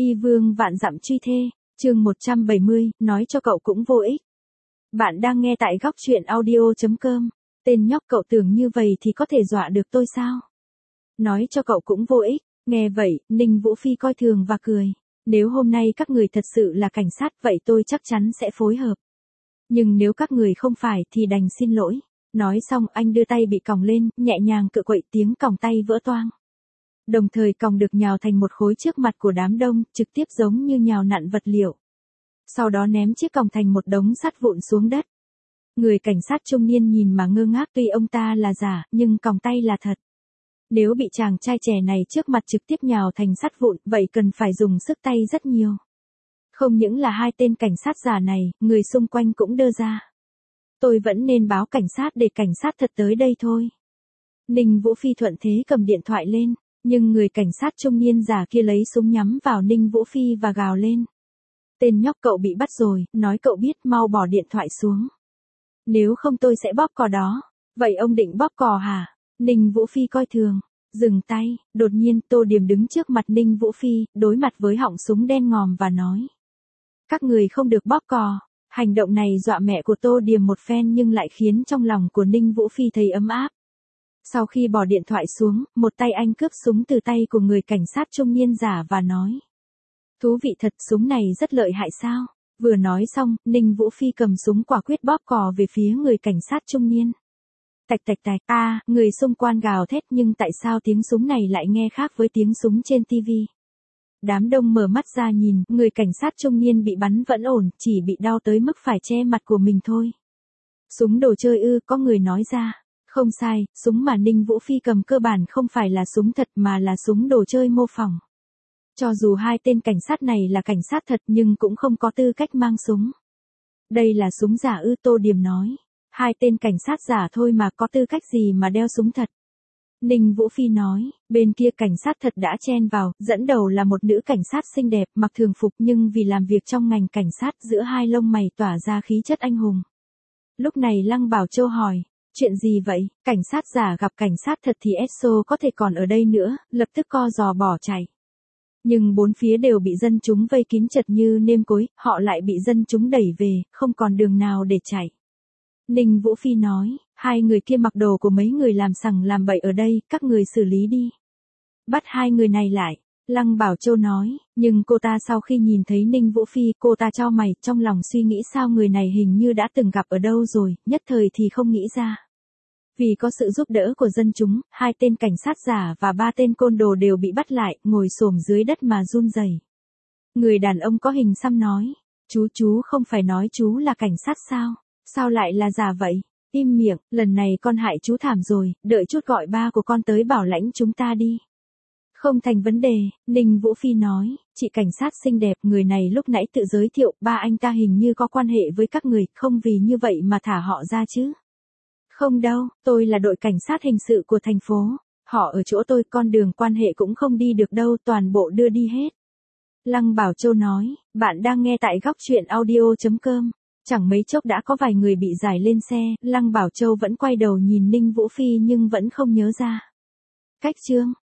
Y vương vạn dặm truy thê, chương 170, nói cho cậu cũng vô ích. Bạn đang nghe tại góc truyện audio.com, tên nhóc cậu tưởng như vậy thì có thể dọa được tôi sao? Nói cho cậu cũng vô ích, nghe vậy, Ninh Vũ Phi coi thường và cười. Nếu hôm nay các người thật sự là cảnh sát vậy tôi chắc chắn sẽ phối hợp. Nhưng nếu các người không phải thì đành xin lỗi. Nói xong anh đưa tay bị còng lên, nhẹ nhàng cựa quậy tiếng còng tay vỡ toang. Đồng thời còng được nhào thành một khối trước mặt của đám đông, trực tiếp giống như nhào nặn vật liệu. Sau đó ném chiếc còng thành một đống sắt vụn xuống đất. Người cảnh sát trung niên nhìn mà ngơ ngác, tuy ông ta là giả, nhưng còng tay là thật. Nếu bị chàng trai trẻ này trước mặt trực tiếp nhào thành sắt vụn, vậy cần phải dùng sức tay rất nhiều. Không những là hai tên cảnh sát giả này, người xung quanh cũng đơ ra. Tôi vẫn nên báo cảnh sát để cảnh sát thật tới đây thôi. Ninh Vũ Phi thuận thế cầm điện thoại lên, nhưng người cảnh sát trung niên giả kia lấy súng nhắm vào Ninh Vũ Phi và gào lên. Tên nhóc cậu bị bắt rồi, nói cậu biết, mau bỏ điện thoại xuống. Nếu không tôi sẽ bóp cò đó. Vậy ông định bóp cò hả? Ninh Vũ Phi coi thường. Dừng tay, đột nhiên Tô Điềm đứng trước mặt Ninh Vũ Phi, đối mặt với họng súng đen ngòm và nói. Các người không được bóp cò. Hành động này dọa mẹ của Tô Điềm một phen nhưng lại khiến trong lòng của Ninh Vũ Phi thấy ấm áp. Sau khi bỏ điện thoại xuống, một tay anh cướp súng từ tay của người cảnh sát trung niên giả và nói. Thú vị thật, súng này rất lợi hại sao? Vừa nói xong, Ninh Vũ Phi cầm súng quả quyết bóp cò về phía người cảnh sát trung niên. Tạch tạch tạch, người xung quanh gào thét nhưng tại sao tiếng súng này lại nghe khác với tiếng súng trên TV? Đám đông mở mắt ra nhìn, người cảnh sát trung niên bị bắn vẫn ổn, chỉ bị đau tới mức phải che mặt của mình thôi. Súng đồ chơi ư, có người nói ra. Không sai, súng mà Ninh Vũ Phi cầm cơ bản không phải là súng thật mà là súng đồ chơi mô phỏng. Cho dù hai tên cảnh sát này là cảnh sát thật nhưng cũng không có tư cách mang súng. Đây là súng giả ư, Tô Điềm nói. Hai tên cảnh sát giả thôi mà có tư cách gì mà đeo súng thật. Ninh Vũ Phi nói, bên kia cảnh sát thật đã chen vào, dẫn đầu là một nữ cảnh sát xinh đẹp, mặc thường phục nhưng vì làm việc trong ngành cảnh sát giữa hai lông mày tỏa ra khí chất anh hùng. Lúc này Lăng Bảo Châu hỏi, chuyện gì vậy? Cảnh sát giả gặp cảnh sát thật thì Esso có thể còn ở đây nữa, lập tức co giò bỏ chạy. Nhưng bốn phía đều bị dân chúng vây kín chật như nêm cối, họ lại bị dân chúng đẩy về, không còn đường nào để chạy. Ninh Vũ Phi nói, hai người kia mặc đồ của mấy người làm sằng làm bậy ở đây, các người xử lý đi. Bắt hai người này lại, Lăng Bảo Châu nói, nhưng cô ta sau khi nhìn thấy Ninh Vũ Phi, cô ta chau mày, trong lòng suy nghĩ sao người này hình như đã từng gặp ở đâu rồi, nhất thời thì không nghĩ ra. Vì có sự giúp đỡ của dân chúng, hai tên cảnh sát giả và ba tên côn đồ đều bị bắt lại, ngồi xổm dưới đất mà run rẩy. Người đàn ông có hình xăm nói, chú không phải nói chú là cảnh sát sao? Sao lại là giả vậy? Im miệng, lần này con hại chú thảm rồi, đợi chút gọi ba của con tới bảo lãnh chúng ta đi. Không thành vấn đề, Ninh Vũ Phi nói, chị cảnh sát xinh đẹp, người này lúc nãy tự giới thiệu, ba anh ta hình như có quan hệ với các người, không vì như vậy mà thả họ ra chứ. Không đâu, tôi là đội cảnh sát hình sự của thành phố, họ ở chỗ tôi, con đường quan hệ cũng không đi được đâu, toàn bộ đưa đi hết. Lăng Bảo Châu nói, bạn đang nghe tại góc truyện audio.com. Chẳng mấy chốc đã có vài người bị giải lên xe, Lăng Bảo Châu vẫn quay đầu nhìn Ninh Vũ Phi nhưng vẫn không nhớ ra. Cách chương